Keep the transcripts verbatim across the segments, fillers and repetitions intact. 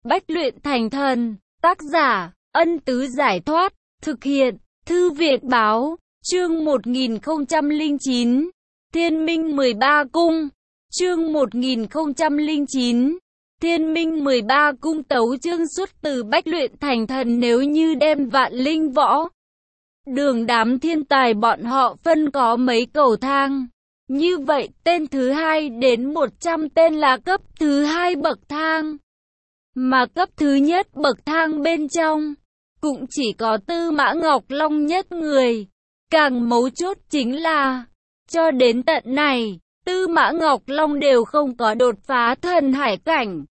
Bách luyện thành thần. Tác giả, Ân Tứ Giải Thoát. Thực hiện, Thư viện Báo. Chương một nghìn không trăm lẻ chín. Thiên Minh mười ba Cung. Chương một nghìn không trăm lẻ chín. Thiên Minh mười ba Cung tấu chương xuất từ Bách luyện thành thần. Nếu như đem vạn linh võ đường đám thiên tài bọn họ phân có mấy cầu thang. Như vậy, tên thứ hai đến một trăm tên là cấp thứ hai bậc thang. Mà cấp thứ nhất bậc thang bên trong, cũng chỉ có Tư Mã Ngọc Long nhất người. Càng mấu chốt chính là, cho đến tận này, Tư Mã Ngọc Long đều không có đột phá thần hải cảnh.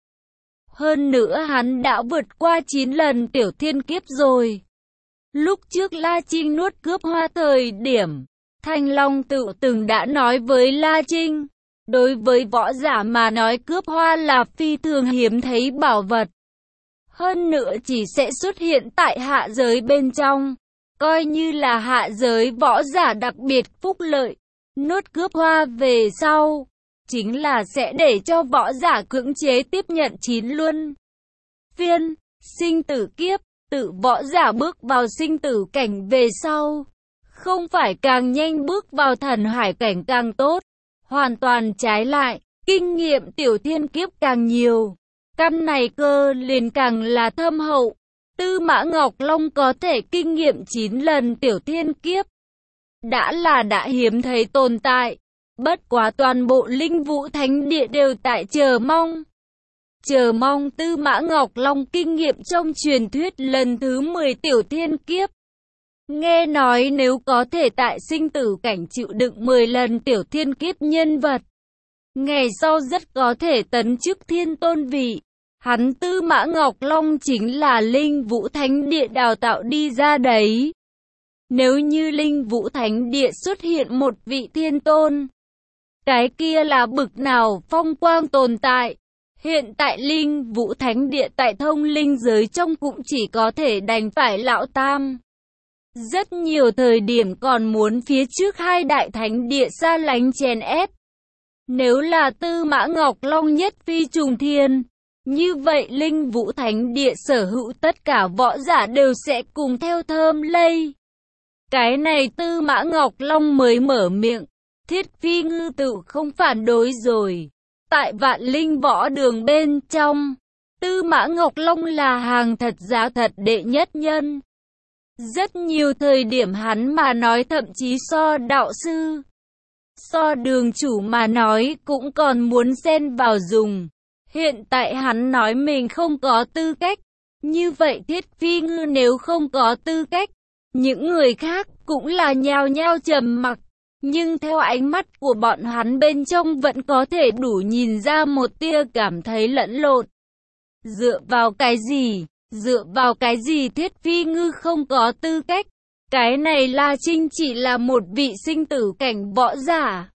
Hơn nữa hắn đã vượt qua chín lần tiểu thiên kiếp rồi. Lúc trước La Trinh nuốt cướp hoa thời điểm, Thanh Long tự từng đã nói với La Trinh, đối với võ giả mà nói cướp hoa là phi thường hiếm thấy bảo vật. Hơn nữa chỉ sẽ xuất hiện tại hạ giới bên trong, coi như là hạ giới võ giả đặc biệt phúc lợi. Nuốt cướp hoa về sau, chính là sẽ để cho võ giả cưỡng chế tiếp nhận chín luân phiên, sinh tử kiếp. Tự võ giả bước vào sinh tử cảnh về sau, không phải càng nhanh bước vào thần hải cảnh càng tốt. Hoàn toàn trái lại, kinh nghiệm tiểu thiên kiếp càng nhiều, căn này cơ liền càng là thâm hậu. Tư Mã Ngọc Long có thể kinh nghiệm chín lần tiểu thiên kiếp, đã là đã hiếm thấy tồn tại. Bất quá toàn bộ Linh Vũ Thánh Địa đều tại chờ mong. Chờ mong Tư Mã Ngọc Long kinh nghiệm trong truyền thuyết lần thứ mười tiểu thiên kiếp. Nghe nói nếu có thể tại sinh tử cảnh chịu đựng mười lần tiểu thiên kiếp nhân vật, ngày sau rất có thể tấn chức thiên tôn vị. Hắn Tư Mã Ngọc Long chính là Linh Vũ Thánh Địa đào tạo đi ra đấy. Nếu như Linh Vũ Thánh Địa xuất hiện một vị thiên tôn, cái kia là bực nào phong quang tồn tại. Hiện tại Linh Vũ Thánh Địa tại thông linh giới trong cũng chỉ có thể đành phải lão tam. Rất nhiều thời điểm còn muốn phía trước hai đại thánh địa xa lánh chèn ép. Nếu là Tư Mã Ngọc Long nhất phi trùng thiên, như vậy Linh Vũ Thánh Địa sở hữu tất cả võ giả đều sẽ cùng theo thơm lây. Cái này Tư Mã Ngọc Long mới mở miệng, Thiết Phi Ngư tự không phản đối rồi. Tại vạn linh võ đường bên trong, Tư Mã Ngọc Long là hàng thật giá thật đệ nhất nhân. Rất nhiều thời điểm hắn mà nói thậm chí so đạo sư, so đường chủ mà nói cũng còn muốn xen vào dùng. Hiện tại hắn nói mình không có tư cách, như vậy Thiết Phi Ngư nếu không có tư cách, những người khác cũng là nhao nhao trầm mặc. Nhưng theo ánh mắt của bọn hắn bên trong vẫn có thể đủ nhìn ra một tia cảm thấy lẫn lộn. Dựa vào cái gì? Dựa vào cái gì Thiết Phi Ngư không có tư cách? Cái này La Trinh chỉ là một vị sinh tử cảnh võ giả.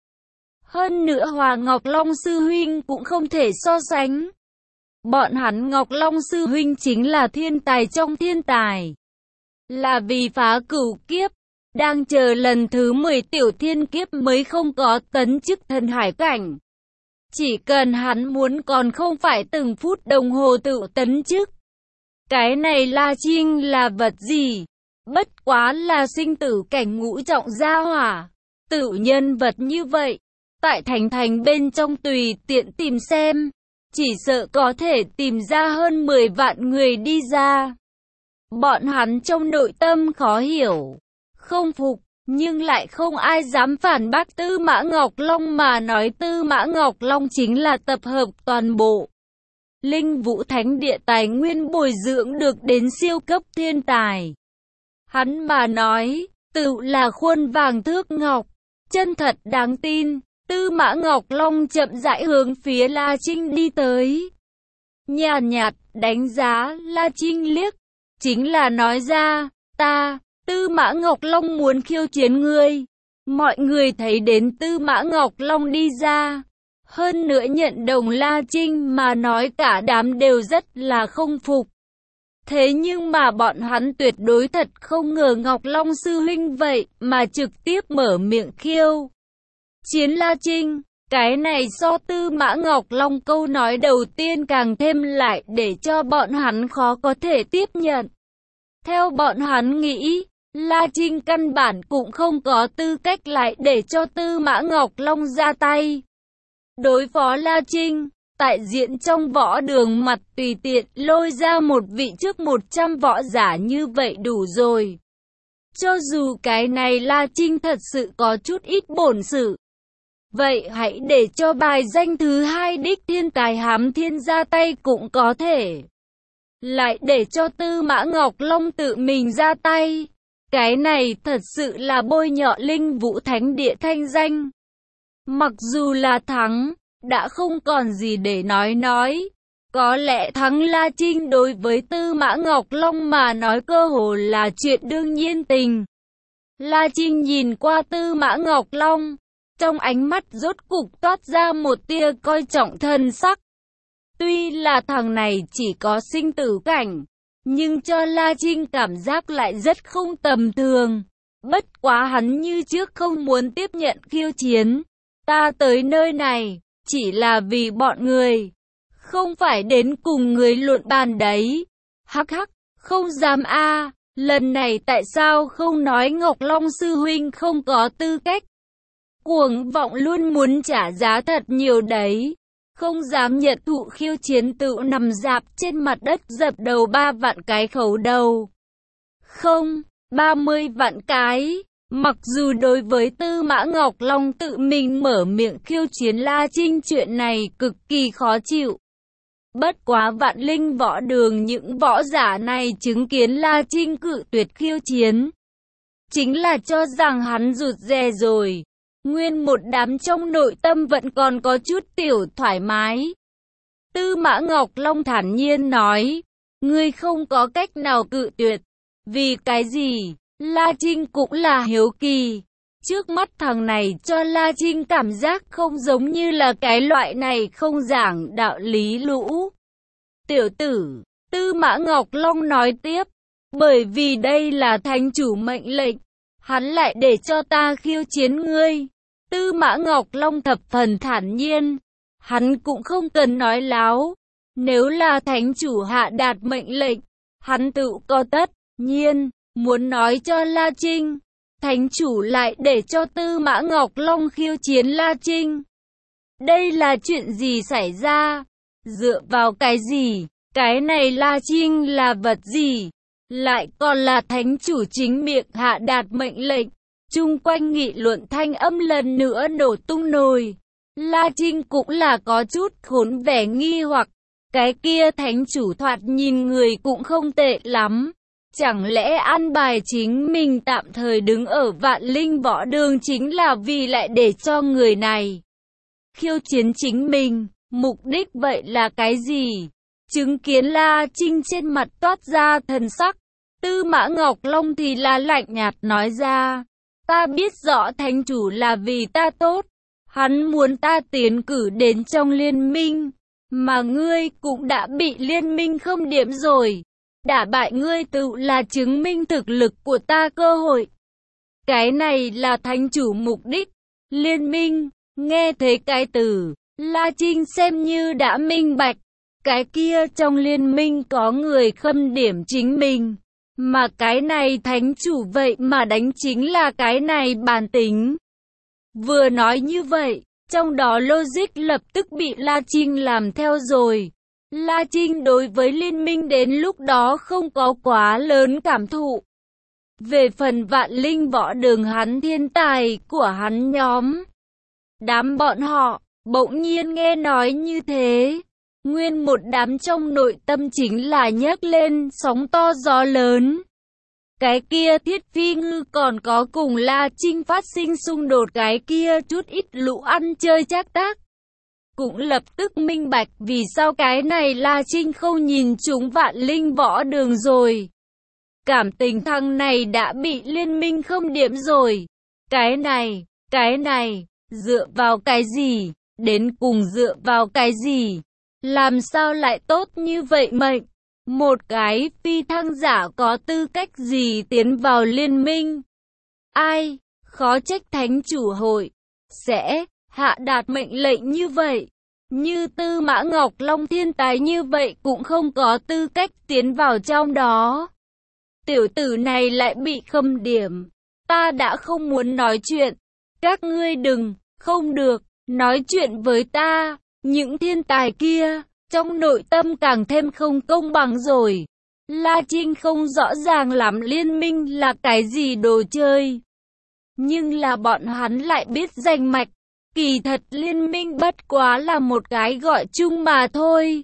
Hơn nữa Hòa Ngọc Long Sư Huynh cũng không thể so sánh. Bọn hắn Ngọc Long Sư Huynh chính là thiên tài trong thiên tài. Là vì phá cửu kiếp, đang chờ lần thứ mười tiểu thiên kiếp mới không có tấn chức thần hải cảnh. Chỉ cần hắn muốn còn không phải từng phút đồng hồ tự tấn chức. Cái này La Trinh là vật gì? Bất quá là sinh tử cảnh ngũ trọng gia hỏa. Tự nhân vật như vậy, tại thành thành bên trong tùy tiện tìm xem, chỉ sợ có thể tìm ra hơn mười vạn người đi ra. Bọn hắn trong nội tâm khó hiểu, không phục, nhưng lại không ai dám phản bác Tư Mã Ngọc Long mà nói. Tư Mã Ngọc Long chính là tập hợp toàn bộ Linh Vũ Thánh Địa tài nguyên bồi dưỡng được đến siêu cấp thiên tài. Hắn mà nói, tự là khuôn vàng thước ngọc, chân thật đáng tin. Tư Mã Ngọc Long chậm rãi hướng phía La Trinh đi tới, nhàn nhạt đánh giá La Trinh liếc, chính là nói ra, ta Tư Mã Ngọc Long muốn khiêu chiến ngươi. Mọi người thấy đến Tư Mã Ngọc Long đi ra, hơn nữa nhận đồng La Trinh mà nói cả đám đều rất là không phục. Thế nhưng mà bọn hắn tuyệt đối thật không ngờ Ngọc Long Sư Huynh vậy mà trực tiếp mở miệng khiêu chiến La Trinh. Cái này so Tư Mã Ngọc Long câu nói đầu tiên càng thêm lại để cho bọn hắn khó có thể tiếp nhận. Theo bọn hắn nghĩ, La Trinh căn bản cũng không có tư cách lại để cho Tư Mã Ngọc Long ra tay. Đối phó La Trinh, tại diện trong võ đường mặt tùy tiện lôi ra một vị trước một trăm võ giả như vậy đủ rồi. Cho dù cái này La Trinh thật sự có chút ít bổn sự. Vậy hãy để cho bài danh thứ hai đích thiên tài Hám Thiên ra tay cũng có thể. Lại để cho Tư Mã Ngọc Long tự mình ra tay. Cái này thật sự là bôi nhọ Linh Vũ Thánh Địa thanh danh. Mặc dù là thắng, đã không còn gì để nói nói. Có lẽ thắng La Trinh đối với Tư Mã Ngọc Long mà nói cơ hồ là chuyện đương nhiên tình. La Trinh nhìn qua Tư Mã Ngọc Long, trong ánh mắt rốt cục toát ra một tia coi trọng thần sắc. Tuy là thằng này chỉ có sinh tử cảnh, nhưng cho La Trinh cảm giác lại rất không tầm thường. Bất quá hắn như trước không muốn tiếp nhận khiêu chiến. Ta tới nơi này, chỉ là vì bọn người, không phải đến cùng người luận bàn đấy. Hắc hắc, không dám a, lần này tại sao không nói Ngọc Long sư huynh không có tư cách? Cuồng vọng luôn muốn trả giá thật nhiều đấy. Không dám nhận thụ khiêu chiến tự nằm rạp trên mặt đất dập đầu ba vạn cái khấu đầu. Không, ba mươi vạn cái. Mặc dù đối với Tư Mã Ngọc Long tự mình mở miệng khiêu chiến La Trinh chuyện này cực kỳ khó chịu. Bất quá Vạn Linh võ đường những võ giả này chứng kiến La Trinh cự tuyệt khiêu chiến. Chính là cho rằng hắn rụt rè rồi. Nguyên một đám trong nội tâm vẫn còn có chút tiểu thoải mái. Tư Mã Ngọc Long thản nhiên nói, ngươi không có cách nào cự tuyệt. Vì cái gì? La Trinh cũng là hiếu kỳ. Trước mắt thằng này cho La Trinh cảm giác không giống như là cái loại này không giảng đạo lý lũ. Tiểu tử, Tư Mã Ngọc Long nói tiếp, bởi vì đây là thánh chủ mệnh lệnh, hắn lại để cho ta khiêu chiến ngươi. Tư Mã Ngọc Long thập phần thản nhiên, hắn cũng không cần nói láo. Nếu là thánh chủ hạ đạt mệnh lệnh, hắn tự có tất nhiên muốn nói cho La Trinh. Thánh chủ lại để cho Tư Mã Ngọc Long khiêu chiến La Trinh. Đây là chuyện gì xảy ra? Dựa vào cái gì? Cái này La Trinh là vật gì? Lại còn là thánh chủ chính miệng hạ đạt mệnh lệnh. Chung quanh nghị luận thanh âm lần nữa nổ tung nồi. La Trinh cũng là có chút khốn vẻ nghi hoặc. Cái kia thánh chủ thoạt nhìn người cũng không tệ lắm. Chẳng lẽ an bài chính mình tạm thời đứng ở Vạn Linh võ đường chính là vì lại để cho người này khiêu chiến chính mình? Mục đích vậy là cái gì? Chứng kiến La Trinh trên mặt toát ra thần sắc, Tư Mã Ngọc Long thì là lạnh nhạt nói ra. Ta biết rõ thánh chủ là vì ta tốt. Hắn muốn ta tiến cử đến trong liên minh. Mà ngươi cũng đã bị liên minh không điểm rồi. Đả bại ngươi tự là chứng minh thực lực của ta cơ hội. Cái này là thánh chủ mục đích. Liên minh, nghe thấy cái từ, La Trinh xem như đã minh bạch. Cái kia trong liên minh có người khâm điểm chính mình. Mà cái này thánh chủ vậy mà đánh chính là cái này bản tính. Vừa nói như vậy, trong đó logic lập tức bị La Trinh làm theo rồi. La Trinh đối với liên minh đến lúc đó không có quá lớn cảm thụ. Về phần Vạn Linh võ đường hắn thiên tài của hắn nhóm. Đám bọn họ, bỗng nhiên nghe nói như thế. Nguyên một đám trong nội tâm chính là nhấc lên sóng to gió lớn. Cái kia Thiết Phi Ngư còn có cùng La Trinh phát sinh xung đột cái kia chút ít lũ ăn chơi trác tác. Cũng lập tức minh bạch vì sao cái này La Trinh không nhìn chúng Vạn Linh võ đường rồi. Cảm tình thằng này đã bị liên minh không điểm rồi. Cái này, cái này, dựa vào cái gì? Đến cùng dựa vào cái gì? Làm sao lại tốt như vậy mệnh? Một cái phi thăng giả có tư cách gì tiến vào liên minh? Ai? Khó trách thánh chủ hội sẽ hạ đạt mệnh lệnh như vậy. Như Tư Mã Ngọc Long thiên tài như vậy cũng không có tư cách tiến vào trong đó. Tiểu tử này lại bị khâm điểm. Ta đã không muốn nói chuyện. Các ngươi đừng, không được, nói chuyện với ta. Những thiên tài kia, trong nội tâm càng thêm không công bằng rồi. La Trinh không rõ ràng lắm liên minh là cái gì đồ chơi. Nhưng là bọn hắn lại biết rành mạch. Kỳ thật liên minh bất quá là một cái gọi chung mà thôi.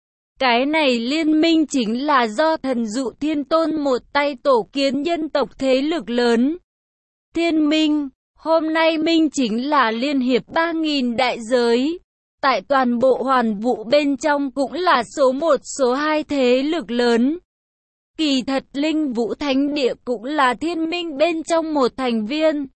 Cái này liên minh chính là do thần dụ thiên tôn một tay tổ kiến nhân tộc thế lực lớn. Thiên minh, hôm nay minh chính là liên hiệp ba nghìn đại giới. Tại toàn bộ hoàn vũ bên trong cũng là số một số hai thế lực lớn. Kỳ thật Linh Vũ Thánh Địa cũng là thiên minh bên trong một thành viên.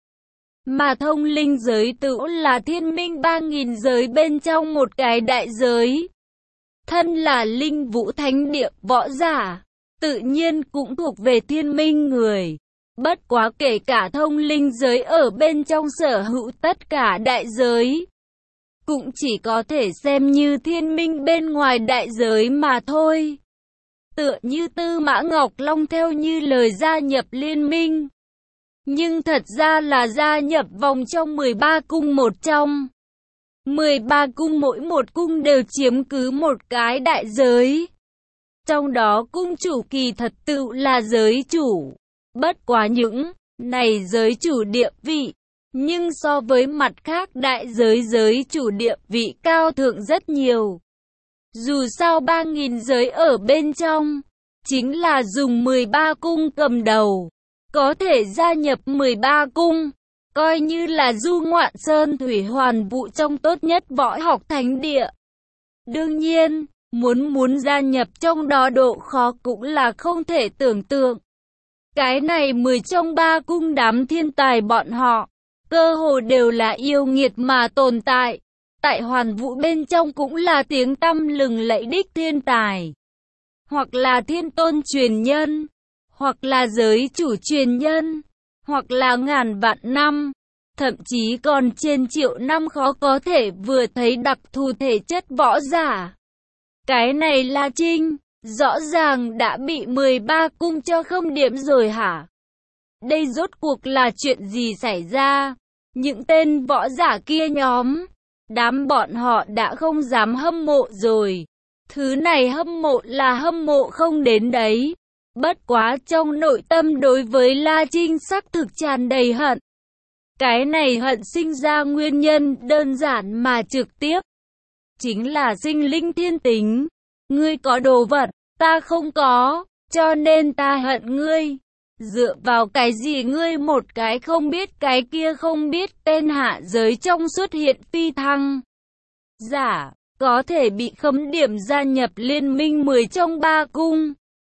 Mà thông linh giới tự là thiên minh ba nghìn giới bên trong một cái đại giới. Thân là Linh Vũ Thánh Địa võ giả, tự nhiên cũng thuộc về thiên minh người. Bất quá kể cả thông linh giới ở bên trong sở hữu tất cả đại giới, cũng chỉ có thể xem như thiên minh bên ngoài đại giới mà thôi. Tựa như Tư Mã Ngọc Long theo như lời gia nhập liên minh. Nhưng thật ra là gia nhập vòng trong mười ba cung một trong. mười ba cung mỗi một cung đều chiếm cứ một cái đại giới. Trong đó cung chủ kỳ thật tự là giới chủ. Bất quá những này giới chủ địa vị. Nhưng so với mặt khác đại giới giới chủ địa vị cao thượng rất nhiều. Dù sao ba nghìn giới ở bên trong, chính là dùng mười ba cung cầm đầu. Có thể gia nhập mười ba cung, coi như là du ngoạn sơn thủy hoàn vũ trong tốt nhất võ học thánh địa. Đương nhiên, muốn muốn gia nhập trong đó độ khó cũng là không thể tưởng tượng. Cái này mười trong ba cung đám thiên tài bọn họ, cơ hồ đều là yêu nghiệt mà tồn tại. Tại hoàn vũ bên trong cũng là tiếng tăm lừng lẫy đích thiên tài. Hoặc là thiên tôn truyền nhân, hoặc là giới chủ truyền nhân, hoặc là ngàn vạn năm, thậm chí còn trên triệu năm khó có thể vừa thấy đặc thù thể chất võ giả. Cái này là Trinh, rõ ràng đã bị mười ba cung cho không điểm rồi hả? Đây rốt cuộc là chuyện gì xảy ra? Những tên võ giả kia nhóm, đám bọn họ đã không dám hâm mộ rồi. Thứ này hâm mộ là hâm mộ không đến đấy. Bất quá trong nội tâm đối với La Trinh xác thực tràn đầy hận. Cái này hận sinh ra nguyên nhân đơn giản mà trực tiếp. Chính là sinh linh thiên tính. Ngươi có đồ vật, ta không có, cho nên ta hận ngươi. Dựa vào cái gì ngươi một cái không biết cái kia không biết tên hạ giới trong xuất hiện phi thăng giả, có thể bị khấm điểm gia nhập liên minh mười trong ba cung.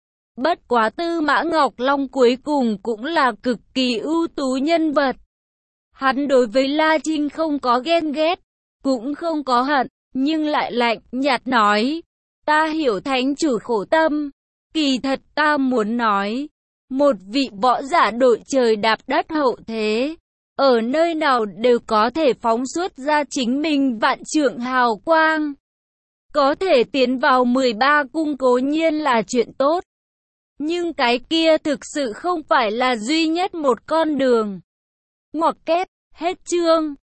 Bất quá Tư Mã Ngọc Long cuối cùng cũng là cực kỳ ưu tú nhân vật. Hắn đối với La Trinh không có ghen ghét, cũng không có hận, nhưng lại lạnh nhạt nói, ta hiểu thánh chủ khổ tâm, kỳ thật ta muốn nói, một vị võ giả đội trời đạp đất hậu thế, ở nơi nào đều có thể phóng xuất ra chính mình vạn trượng hào quang. Có thể tiến vào mười ba cung cố nhiên là chuyện tốt. Nhưng cái kia thực sự không phải là duy nhất một con đường. Ngoặc kép, hết chương.